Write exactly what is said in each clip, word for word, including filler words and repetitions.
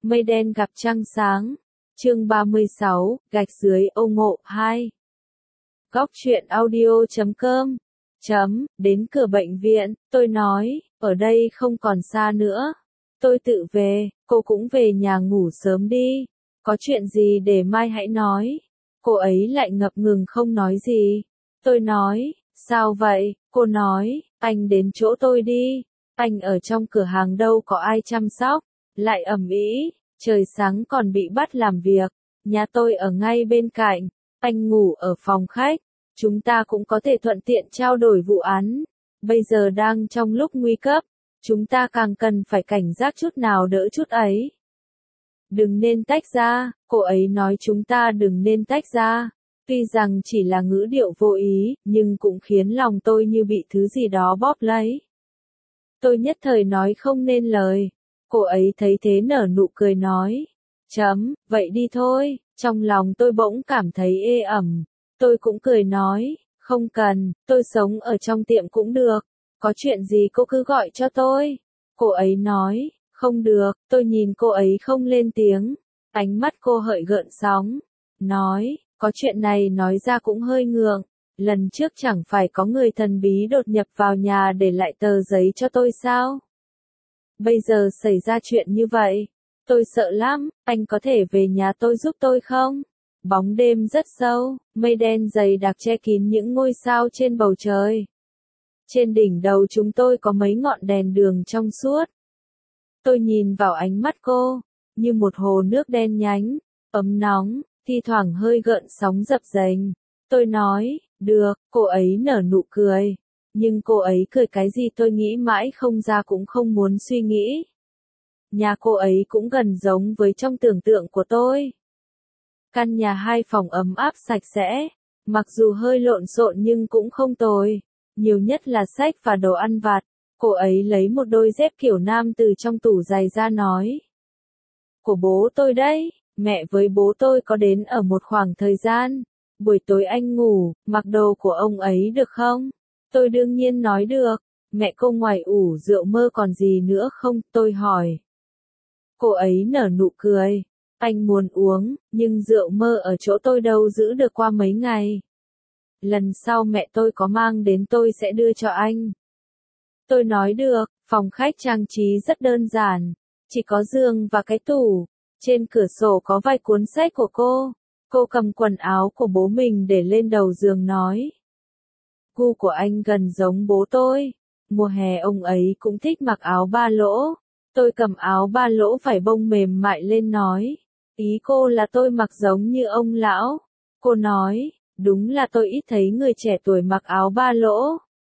Mây đen gặp trăng sáng. Chương ba mươi sáu, gạch dưới ô ngộ hai. Góc truyện audio chấm com. Chấm, đến cửa bệnh viện, tôi nói, ở đây không còn xa nữa. Tôi tự về, cô cũng về nhà ngủ sớm đi. Có chuyện gì để mai hãy nói. Cô ấy lại ngập ngừng không nói gì. Tôi nói, sao vậy? Cô nói, anh đến chỗ tôi đi. Anh ở trong cửa hàng đâu có ai chăm sóc. Lại ầm ĩ, trời sáng còn bị bắt làm việc. Nhà tôi ở ngay bên cạnh. Anh ngủ ở phòng khách. Chúng ta cũng có thể thuận tiện trao đổi vụ án. Bây giờ đang trong lúc nguy cấp. Chúng ta càng cần phải cảnh giác chút nào đỡ chút ấy. Đừng nên tách ra, cô ấy nói chúng ta đừng nên tách ra. Tuy rằng chỉ là ngữ điệu vô ý, nhưng cũng khiến lòng tôi như bị thứ gì đó bóp lấy. Tôi nhất thời nói không nên lời. Cô ấy thấy thế nở nụ cười nói. Chấm, vậy đi thôi. Trong lòng tôi bỗng cảm thấy ê ẩm. Tôi cũng cười nói, không cần, tôi sống ở trong tiệm cũng được. Có chuyện gì cô cứ gọi cho tôi. Cô ấy nói, không được, tôi nhìn cô ấy không lên tiếng. Ánh mắt cô hợi gợn sóng. Nói, có chuyện này nói ra cũng hơi ngượng. Lần trước chẳng phải có người thần bí đột nhập vào nhà để lại tờ giấy cho tôi sao? Bây giờ xảy ra chuyện như vậy. Tôi sợ lắm, anh có thể về nhà tôi giúp tôi không? Bóng đêm rất sâu, mây đen dày đặc che kín những ngôi sao trên bầu trời. Trên đỉnh đầu chúng tôi có mấy ngọn đèn đường trong suốt. Tôi nhìn vào ánh mắt cô, như một hồ nước đen nhánh, ấm nóng, thi thoảng hơi gợn sóng dập dềnh. Tôi nói, được, cô ấy nở nụ cười. Nhưng cô ấy cười cái gì tôi nghĩ mãi không ra cũng không muốn suy nghĩ. Nhà cô ấy cũng gần giống với trong tưởng tượng của tôi. Căn nhà hai phòng ấm áp sạch sẽ, mặc dù hơi lộn xộn nhưng cũng không tồi. Nhiều nhất là sách và đồ ăn vặt. Cô ấy lấy một đôi dép kiểu nam từ trong tủ giày ra nói. Của bố tôi đấy, mẹ với bố tôi có đến ở một khoảng thời gian. Buổi tối anh ngủ, mặc đồ của ông ấy được không? Tôi đương nhiên nói được. Mẹ cô ngoài ủ rượu mơ còn gì nữa không? Tôi hỏi. Cô ấy nở nụ cười. Anh muốn uống, nhưng rượu mơ ở chỗ tôi đâu giữ được qua mấy ngày. Lần sau mẹ tôi có mang đến tôi sẽ đưa cho anh. Tôi nói được, phòng khách trang trí rất đơn giản. Chỉ có giường và cái tủ. Trên cửa sổ có vài cuốn sách của cô. Cô cầm quần áo của bố mình để lên đầu giường nói. Gu của anh gần giống bố tôi. Mùa hè ông ấy cũng thích mặc áo ba lỗ. Tôi cầm áo ba lỗ vải bông mềm mại lên nói. Ý cô là tôi mặc giống như ông lão. Cô nói, đúng là tôi ít thấy người trẻ tuổi mặc áo ba lỗ.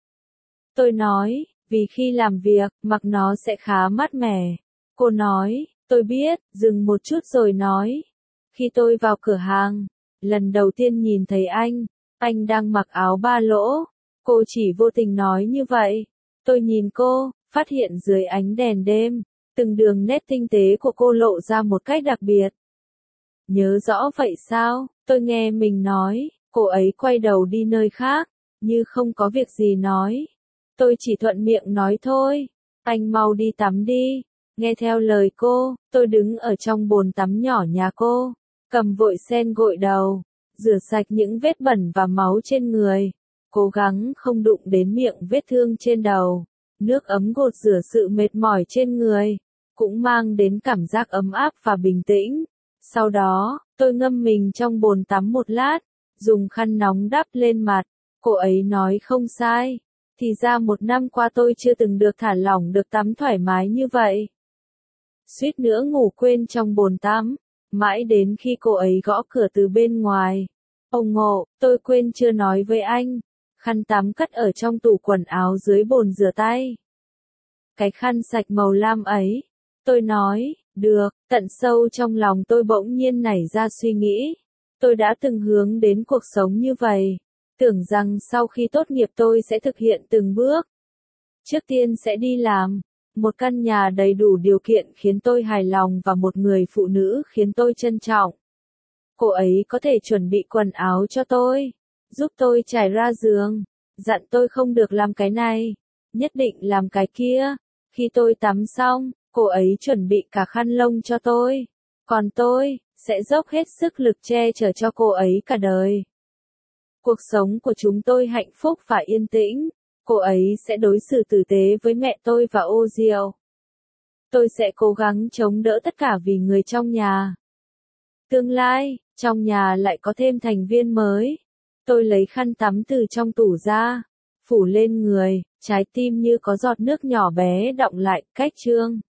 Tôi nói, vì khi làm việc, mặc nó sẽ khá mát mẻ. Cô nói, tôi biết, dừng một chút rồi nói. Khi tôi vào cửa hàng, lần đầu tiên nhìn thấy anh, anh đang mặc áo ba lỗ. Cô chỉ vô tình nói như vậy. Tôi nhìn cô, phát hiện dưới ánh đèn đêm, từng đường nét tinh tế của cô lộ ra một cách đặc biệt. Nhớ rõ vậy sao? Tôi nghe mình nói, cô ấy quay đầu đi nơi khác, như không có việc gì nói. Tôi chỉ thuận miệng nói thôi, anh mau đi tắm đi. Nghe theo lời cô, tôi đứng ở trong bồn tắm nhỏ nhà cô, cầm vội sen gội đầu, rửa sạch những vết bẩn và máu trên người, cố gắng không đụng đến miệng vết thương trên đầu. Nước ấm gột rửa sự mệt mỏi trên người, cũng mang đến cảm giác ấm áp và bình tĩnh. Sau đó, tôi ngâm mình trong bồn tắm một lát, dùng khăn nóng đắp lên mặt. Cô ấy nói không sai. Thì ra một năm qua tôi chưa từng được thả lỏng được tắm thoải mái như vậy. Suýt nữa ngủ quên trong bồn tắm. Mãi đến khi cô ấy gõ cửa từ bên ngoài. Ông Ngộ, tôi quên chưa nói với anh. Khăn tắm cất ở trong tủ quần áo dưới bồn rửa tay. Cái khăn sạch màu lam ấy. Tôi nói, được, tận sâu trong lòng tôi bỗng nhiên nảy ra suy nghĩ. Tôi đã từng hướng đến cuộc sống như vậy. Tưởng rằng sau khi tốt nghiệp tôi sẽ thực hiện từng bước. Trước tiên sẽ đi làm. Một căn nhà đầy đủ điều kiện khiến tôi hài lòng và một người phụ nữ khiến tôi trân trọng. Cô ấy có thể chuẩn bị quần áo cho tôi, giúp tôi trải ra giường, dặn tôi không được làm cái này, nhất định làm cái kia. Khi tôi tắm xong, cô ấy chuẩn bị cả khăn lông cho tôi. Còn tôi, sẽ dốc hết sức lực che chở cho cô ấy cả đời. Cuộc sống của chúng tôi hạnh phúc và yên tĩnh. Cô ấy sẽ đối xử tử tế với mẹ tôi và Ozil. Tôi sẽ cố gắng chống đỡ tất cả vì người trong nhà. Tương lai, trong nhà lại có thêm thành viên mới. Tôi lấy khăn tắm từ trong tủ ra, phủ lên người, trái tim như có giọt nước nhỏ bé đọng lại, cách chương.